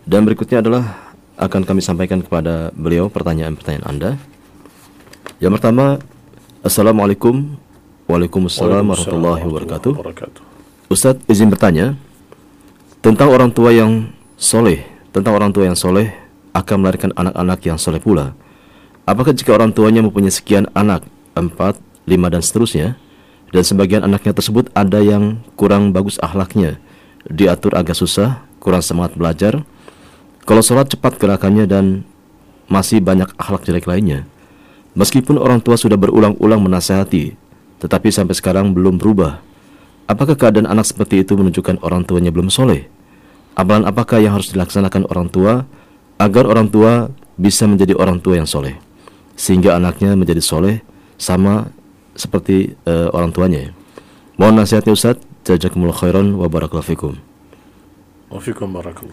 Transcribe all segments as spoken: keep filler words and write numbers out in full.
Dan berikutnya adalah akan kami sampaikan kepada beliau pertanyaan-pertanyaan Anda. Yang pertama, Assalamualaikum. Waalaikumsalam warahmatullahi wabarakatuh. Ustadz, izin bertanya tentang orang tua yang soleh, tentang orang tua yang soleh akan melahirkan anak-anak yang soleh pula. Apakah jika orang tuanya mempunyai sekian anak, empat, lima dan seterusnya, dan sebagian anaknya tersebut ada yang kurang bagus akhlaknya, diatur agak susah, kurang semangat belajar, kalau sholat cepat gerakannya dan masih banyak akhlak jelek lainnya, meskipun orang tua sudah berulang-ulang menasihati, tetapi sampai sekarang belum berubah, apakah keadaan anak seperti itu menunjukkan orang tuanya belum soleh? Amalan apakah yang harus dilaksanakan orang tua agar orang tua bisa menjadi orang tua yang soleh, sehingga anaknya menjadi soleh sama seperti uh, orang tuanya? Mohon nasihatnya Ustaz. Jazakumullah khairan wa barakallahu fikum. Wa fikum barakallah.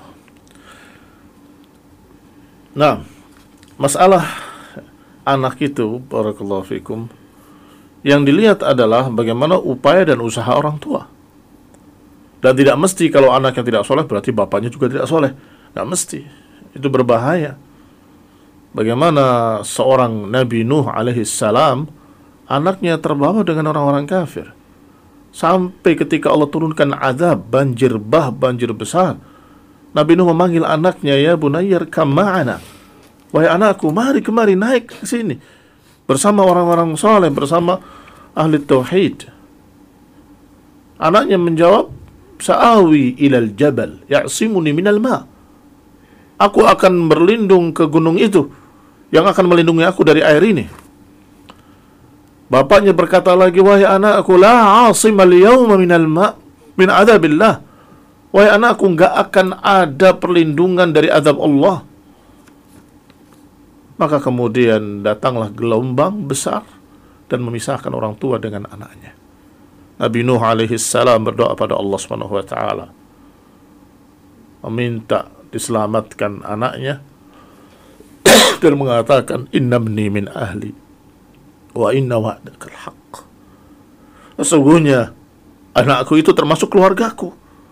Nah, masalah anak itu, barakallahu fikum, yang dilihat adalah bagaimana upaya dan usaha orang tua. Dan tidak mesti kalau anak yang tidak soleh berarti bapaknya juga tidak soleh. Tidak mesti. Itu berbahaya. Bagaimana seorang Nabi Nuh alaihissalam, anaknya terbawa dengan orang-orang kafir. Sampai ketika Allah turunkan azab, banjir bah, banjir besar, Nabi Nuh memanggil anaknya, ya bunayyar kam ma'ana. Wahai anakku, mari kemari, naik ke sini bersama orang-orang saleh, bersama ahli tauhid. Anaknya menjawab, sa'awi ilal jabal ya'simuni minal ma'. Aku akan berlindung ke gunung itu yang akan melindungi aku dari air ini. Bapaknya berkata lagi, wahai anakku, la 'asimal yawma minal ma' min adzabillah. Wahai anakku, enggak akan ada perlindungan dari azab Allah. Maka kemudian datanglah gelombang besar dan memisahkan orang tua dengan anaknya. Nabi Nuh alaihi salam berdoa pada Allah Subhanahu wa taala, meminta diselamatkan anaknya dan mengatakan, innabni min ahli wa inna wa'dakal haqq. Sesungguhnya anakku itu termasuk keluargaku.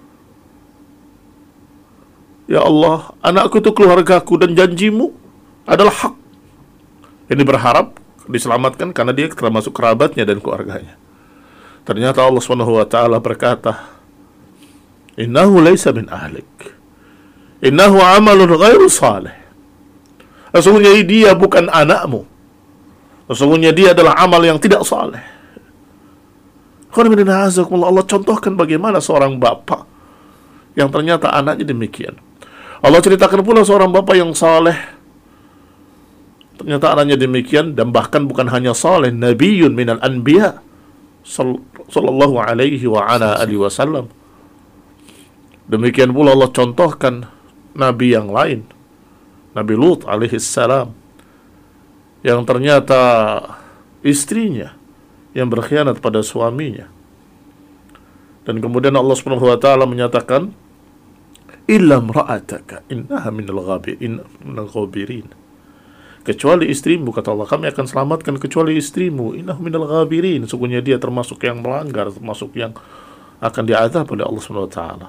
Ya Allah, anakku itu keluargaku dan janjimu adalah hak. Ini berharap diselamatkan karena dia termasuk kerabatnya dan keluarganya. Ternyata Allah Subhanahu wa taala berkata, innahu laysa min ahlik, innahu amalun ghairu salih. Sesungguhnya dia bukan anakmu, sesungguhnya dia adalah amal yang tidak saleh. Allah contohkan bagaimana seorang bapak yang ternyata anaknya demikian. Allah ceritakan pula seorang bapak yang saleh, ternyata anaknya demikian, dan bahkan bukan hanya saleh, nabiyyun minal anbiya sallallahu alaihi wa ala alihi wasallam. Demikian pula Allah contohkan nabi yang lain, Nabi Lut alaihi salam, yang ternyata istrinya yang berkhianat pada suaminya. Dan kemudian Allah Subhanahu wa taala menyatakan, illa imra'ataka innaha minal ghabirin, minal ghabirin. Kecuali istrimu, kata Allah, kami akan selamatkan kecuali istrimu, innaha minal ghabirin. Sesungguhnya dia termasuk yang melanggar, termasuk yang akan diazab oleh Allah Subhanahu wa taala.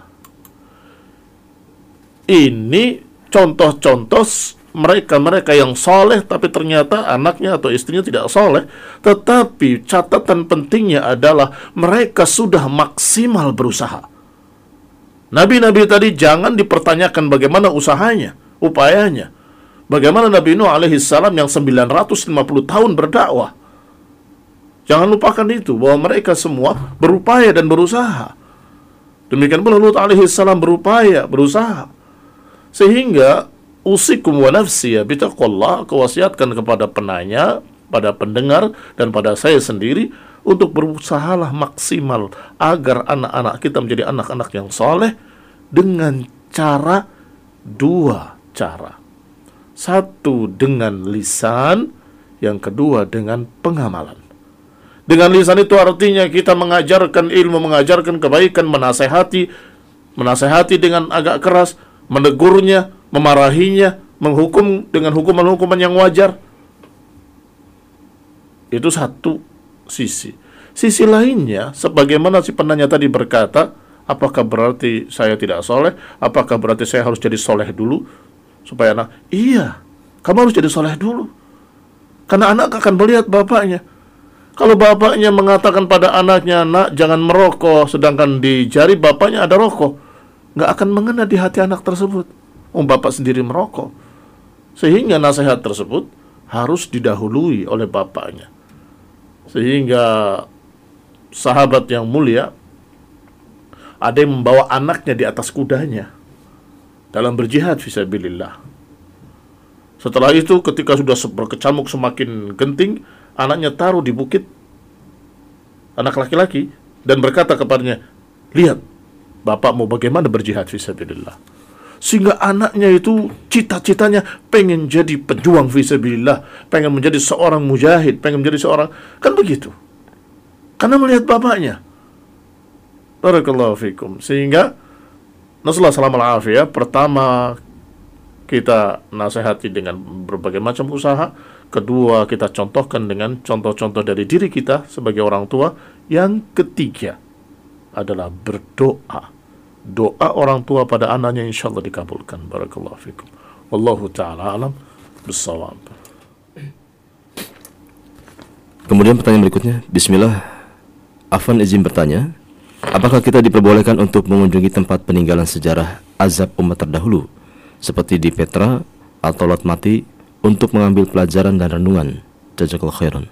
Ini contoh-contoh mereka-mereka yang soleh tapi ternyata anaknya atau istrinya tidak soleh. Tetapi catatan pentingnya adalah mereka sudah maksimal berusaha. Nabi-nabi tadi jangan dipertanyakan bagaimana usahanya, upayanya. Bagaimana Nabi Nuh alaihi salam yang sembilan ratus lima puluh tahun berdakwah. Jangan lupakan itu, bahwa mereka semua berupaya dan berusaha. Demikian pula Lut alaihi salam berupaya, berusaha. Sehingga usikum wa nafsi bitaqwallah, kewasiatkan kepada penanya, pada pendengar, dan pada saya sendiri untuk berusahalah maksimal agar anak-anak kita menjadi anak-anak yang soleh dengan cara dua cara. Satu dengan lisan, yang kedua dengan pengamalan. Dengan lisan itu artinya kita mengajarkan ilmu, mengajarkan kebaikan, menasehati, menasehati dengan agak keras, menegurnya, memarahinya, menghukum dengan hukuman-hukuman yang wajar. Itu satu sisi. Sisi lainnya, sebagaimana si penanya tadi berkata, Apakah berarti saya tidak soleh? Apakah berarti saya harus jadi soleh dulu supaya anak? Iya, kamu harus jadi soleh dulu, karena anak akan melihat bapaknya. Kalau bapaknya mengatakan pada anaknya, nak jangan merokok, sedangkan di jari bapaknya ada rokok, nggak akan mengena di hati anak tersebut. Oh, bapak sendiri merokok. Sehingga nasihat tersebut harus didahului oleh bapaknya. Sehingga sahabat yang mulia, ada yang membawa anaknya di atas kudanya dalam berjihad fisabilillah. Setelah itu ketika sudah berkecamuk semakin genting, anaknya taruh di bukit, anak laki-laki, dan berkata kepadanya, lihat bapak mau bagaimana berjihad fisabilillah. Sehingga anaknya itu cita-citanya pengen jadi pejuang fisabilillah, pengen menjadi seorang mujahid, pengen menjadi seorang, kan begitu, karena melihat bapaknya. Barakallahu fikum. Sehingga Rasulullah sallallahu alaihi wasallam pertama kita nasihati dengan berbagai macam usaha, kedua kita contohkan dengan contoh-contoh dari diri kita sebagai orang tua, yang ketiga adalah berdoa. Doa orang tua pada anaknya insyaallah dikabulkan. Barakallahu fikum. Wallahu ta'ala alam bissawab. Kemudian pertanyaan berikutnya, bismillah, Afan izin bertanya, apakah kita diperbolehkan untuk mengunjungi tempat peninggalan sejarah azab umat terdahulu seperti di Petra atau Lot Mati untuk mengambil pelajaran dan renungan? Jazakallahu khairan.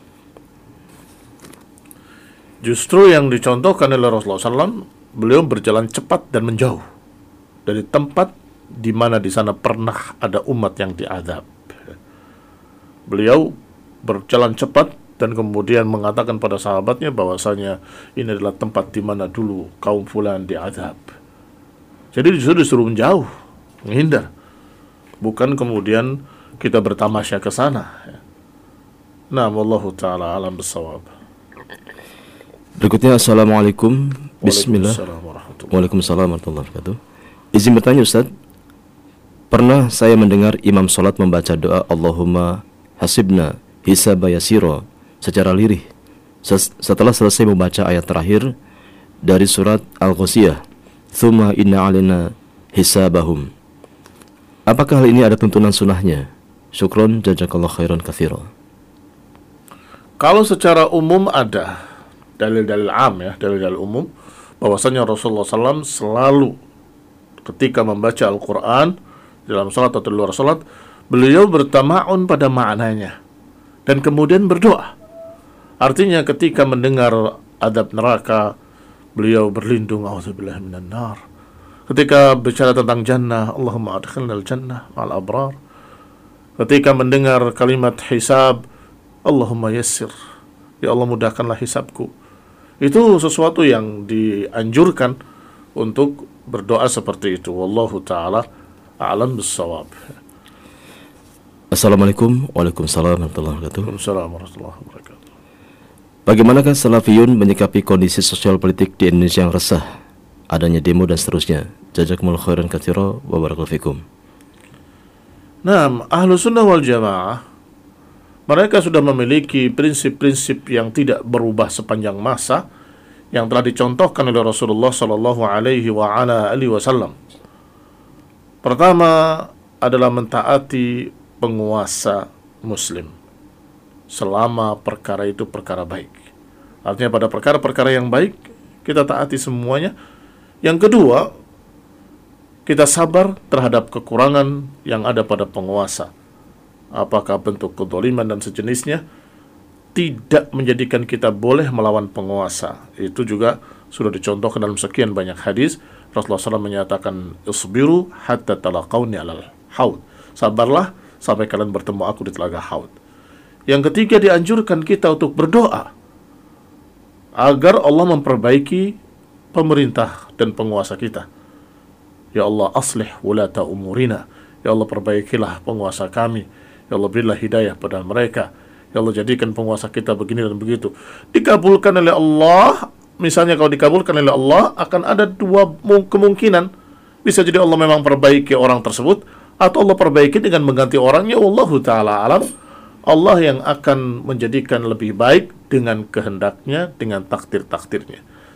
Justru yang dicontohkan oleh Rasulullah sallallahu alaihi wasallam, beliau berjalan cepat dan menjauh dari tempat di mana di sana pernah ada umat yang diazab. Beliau berjalan cepat dan kemudian mengatakan pada sahabatnya bahwasanya ini adalah tempat di mana dulu kaum fulan diazab. Jadi disuruh disuruh menjauh, menghindar, bukan kemudian kita bertamasya ke sana. Nah, wallahu taala alam bissawab. Berikutnya, assalamualaikum. Bismillah. Waalaikumsalam warahmatullahi wabarakatuh. Izin bertanya Ustaz, pernah saya mendengar imam sholat membaca doa Allahumma hasibna hisaba yasira secara lirih setelah selesai membaca ayat terakhir dari surat Al-Ghasiyah, tsumma inna alaina hisabahum. Apakah hal ini ada tuntunan sunnahnya? Syukron, jazakallahu khairan katsira. Kalau secara umum ada dalil-dalil am, ya, dalil-dalil umum bahwasanya Rasulullah sallallahu alaihi wasallam selalu ketika membaca Al-Quran dalam salat atau di luar salat, beliau bertama'un pada maknanya dan kemudian berdoa. Artinya ketika mendengar adab neraka, beliau berlindung, auzubillahi minan nar. Ketika bicara tentang jannah, Allahumma adkhilnal jannah ma'al abrar. Ketika mendengar kalimat hisab, Allahumma yassir, ya Allah mudahkanlah hisabku. Itu sesuatu yang dianjurkan untuk berdoa seperti itu. Wallahu ta'ala a'lam bissawab. Assalamualaikum. Waalaikumsalam warahmatullahi wabarakatuh. Waalaikumsalam warahmatullahi wabarakatuh. Bagaimanakah salafiyun menyikapi kondisi sosial politik di Indonesia yang resah, adanya demo dan seterusnya? Jazakumullahu khairan katsira wa barakallahu fikum. Nah, ahlu sunnah wal jamaah, mereka sudah memiliki prinsip-prinsip yang tidak berubah sepanjang masa yang telah dicontohkan oleh Rasulullah sallallahu alaihi wa ala alihi wasallam. Pertama adalah mentaati penguasa muslim selama perkara itu perkara baik. Artinya pada perkara-perkara yang baik kita taati semuanya. Yang kedua, kita sabar terhadap kekurangan yang ada pada penguasa. Apakah bentuk kezaliman dan sejenisnya, tidak menjadikan kita boleh melawan penguasa. Itu juga sudah dicontohkan dalam sekian banyak hadis. Rasulullah shallallahu alaihi wasallam menyatakan, isbiru hatta talaqawni alal haud. Sabarlah sampai kalian bertemu aku di telaga haud. Yang ketiga, dianjurkan kita untuk berdoa agar Allah memperbaiki pemerintah dan penguasa kita. Ya Allah, aslih wulata umurina. Ya Allah, perbaikilah penguasa kami. Ya Allah, berilah hidayah pada mereka. Ya Allah, jadikan penguasa kita begini dan begitu. Dikabulkan oleh Allah. Misalnya kalau dikabulkan oleh Allah, akan ada dua kemungkinan. Bisa jadi Allah memang perbaiki orang tersebut, atau Allah perbaiki dengan mengganti orangnya. Wallahu ta'ala alam. Allah yang akan menjadikan lebih baik dengan kehendaknya, dengan takdir-takdirnya.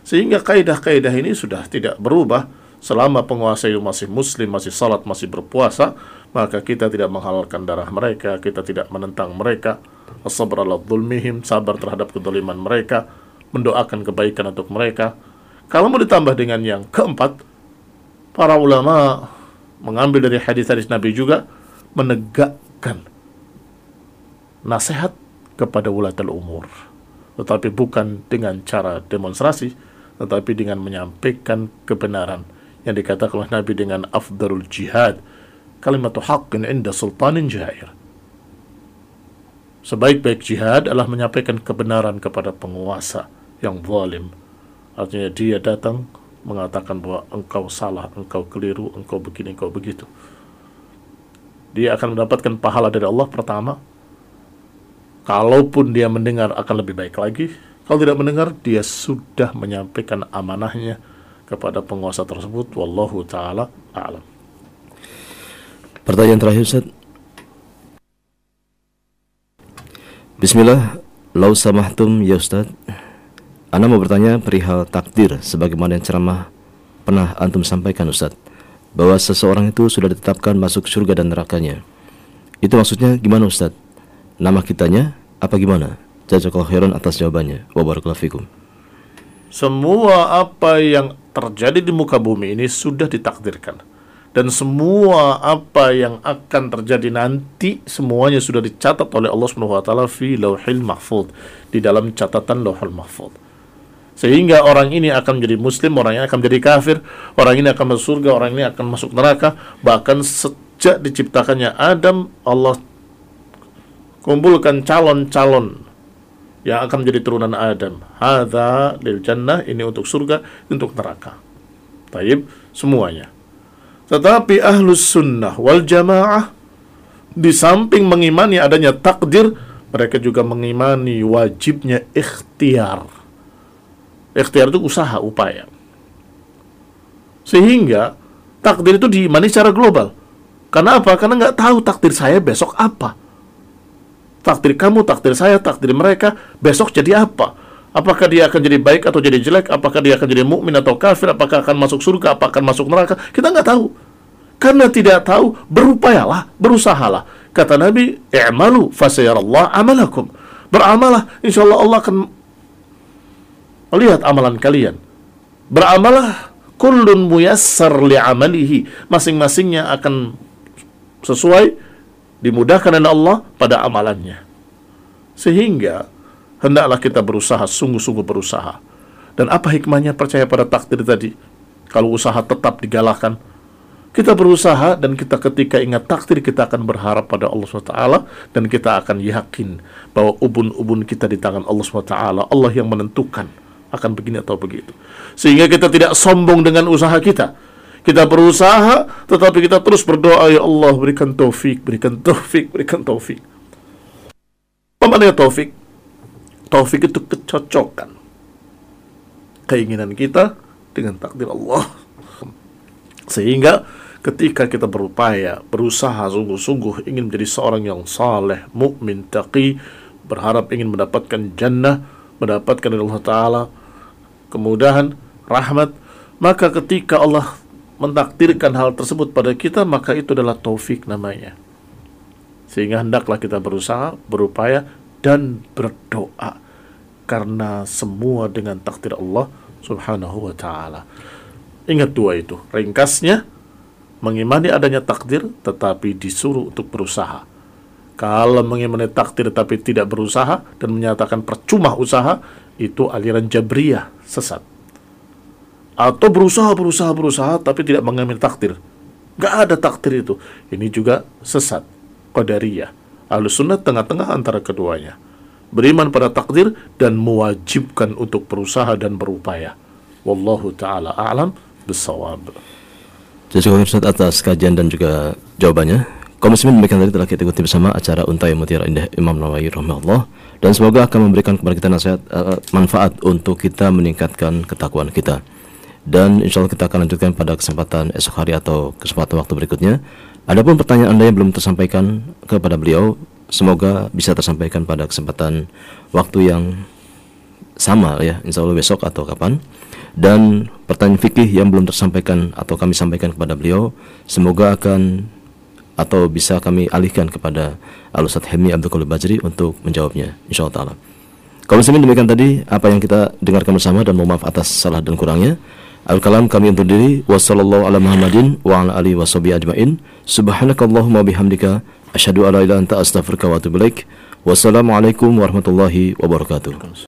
Sehingga kaidah-kaidah ini sudah tidak berubah selama penguasa itu masih muslim, masih salat, masih berpuasa, maka kita tidak menghalalkan darah mereka, kita tidak menentang mereka. As-sabr ala dzulmihim, sabar terhadap kedzaliman mereka, mendoakan kebaikan untuk mereka. Kalau mau ditambah dengan yang keempat, para ulama mengambil dari hadis-hadis Nabi juga menegakkan nasihat kepada ulatul umur, tetapi bukan dengan cara demonstrasi, tetapi dengan menyampaikan kebenaran yang dikatakan oleh Nabi dengan afdalul jihad, kalimatu haqqin inda sultanin jair. Sebaik-baik jihad adalah menyampaikan kebenaran kepada penguasa yang zalim. Artinya dia datang mengatakan bahwa engkau salah, engkau keliru, engkau begini, engkau begitu. Dia akan mendapatkan pahala dari Allah pertama. Kalaupun dia mendengar akan lebih baik lagi. Kalau tidak mendengar, dia sudah menyampaikan amanahnya kepada penguasa tersebut. Wallahu ta'ala a'lam. Pertanyaan terakhir, Ustaz. Bismillah, lau samahtum ya Ustaz. Ana mau bertanya perihal takdir sebagaimana yang ceramah pernah antum sampaikan, Ustaz, bahwa seseorang itu sudah ditetapkan masuk surga dan nerakanya. Itu maksudnya gimana, Ustaz? Nama kitanya apa gimana? Jazakallahu khairan atas jawabannya. Wa barakallahu fikum. Semua apa yang terjadi di muka bumi ini sudah ditakdirkan. Dan semua apa yang akan terjadi nanti semuanya sudah dicatat oleh Allah Subhanahu wa taala fi Lauhil Mahfuz, di dalam catatan Lauhul Mahfuz. Sehingga orang ini akan menjadi muslim, orang ini akan menjadi kafir, orang ini akan masuk surga, orang ini akan masuk neraka. Bahkan sejak diciptakannya Adam, Allah kumpulkan calon-calon yang akan menjadi turunan Adam. Hadza lil jannah, ini untuk surga, untuk neraka. Taib, semuanya. Tetapi ahlus sunnah wal jamaah, di samping mengimani adanya takdir, mereka juga mengimani wajibnya ikhtiar. Ikhtiar itu usaha, upaya. Sehingga takdir itu diimani secara global. Karena apa? Karena nggak tahu takdir saya besok apa. Takdir kamu, takdir saya, takdir mereka besok jadi apa? Apakah dia akan jadi baik atau jadi jelek? Apakah dia akan jadi mukmin atau kafir? Apakah akan masuk surga? Apakah akan masuk neraka? Kita nggak tahu. Karena tidak tahu, berupayalah, berusahalah. Kata Nabi, i'malu fasayarallahu amalakum. Beramalah, insyaallah Allah akan melihat amalan kalian. Beramalah, kullun muyassar li'amalihi. Masing-masingnya akan sesuai, dimudahkan oleh Allah pada amalannya. Sehingga hendaklah kita berusaha, sungguh-sungguh berusaha. Dan apa hikmahnya percaya pada takdir tadi? Kalau usaha tetap digalakkan, kita berusaha dan kita ketika ingat takdir, kita akan berharap pada Allah subhanahu wa taala, dan kita akan yakin bahwa ubun-ubun kita di tangan Allah subhanahu wa taala. Allah yang menentukan akan begini atau begitu. Sehingga kita tidak sombong dengan usaha kita. Kita berusaha, tetapi kita terus berdoa, ya Allah berikan taufik, berikan taufik, berikan taufik. Apa maknanya taufik? Taufik itu kecocokan keinginan kita dengan takdir Allah. Sehingga ketika kita berupaya, berusaha sungguh-sungguh ingin menjadi seorang yang saleh, mukmin, taqi, berharap ingin mendapatkan jannah, mendapatkan dari Allah Ta'ala kemudahan, rahmat, maka ketika Allah mentakdirkan hal tersebut pada kita, maka itu adalah taufik namanya. Sehingga hendaklah kita berusaha, berupaya, dan berdoa, karena semua dengan takdir Allah Subhanahu wa Ta'ala. Ingat dua itu, ringkasnya mengimani adanya takdir tetapi disuruh untuk berusaha. Kalau mengimani takdir tetapi tidak berusaha dan menyatakan percuma usaha, itu aliran Jabriyah, sesat. Atau berusaha, berusaha, berusaha tapi tidak mengimani takdir, gak ada takdir itu, ini juga sesat, Qadariyah. Ahlus Sunnah tengah-tengah antara keduanya, beriman pada takdir dan mewajibkan untuk berusaha dan berupaya. Wallahu ta'ala a'lam bisawab. Terima kasih atas kajian dan juga jawabannya. Kaum muslimin, demikian tadi telah kita ikuti bersama acara Untai Mutiara Indah Imam Nawawi rahimahullah, dan semoga akan memberikan kepada kita nasihat, uh, manfaat untuk kita meningkatkan ketakwaan kita. Dan insya Allah kita akan lanjutkan pada kesempatan esok hari atau kesempatan waktu berikutnya. Adapun pertanyaan Anda yang belum tersampaikan kepada beliau, semoga bisa tersampaikan pada kesempatan waktu yang sama ya, insya Allah besok atau kapan. Dan pertanyaan fikih yang belum tersampaikan atau kami sampaikan kepada beliau, semoga akan atau bisa kami alihkan kepada Al-Ustadz Helmi Abdul Qadir Bajri untuk menjawabnya, insyaallah ta'ala. Kalau semin demikian tadi apa yang kita dengarkan bersama, dan mohon maaf atas salah dan kurangnya. Al-kalam kami undur diri. Wassallallahu ala Muhammadin wa ala alihi washabihi ajmain. Subhanakallahumma bihamdika asyhadu an la ilaha illa anta astaghfiruka wa atubu ilaik. Wassalamualaikum warahmatullahi wabarakatuh.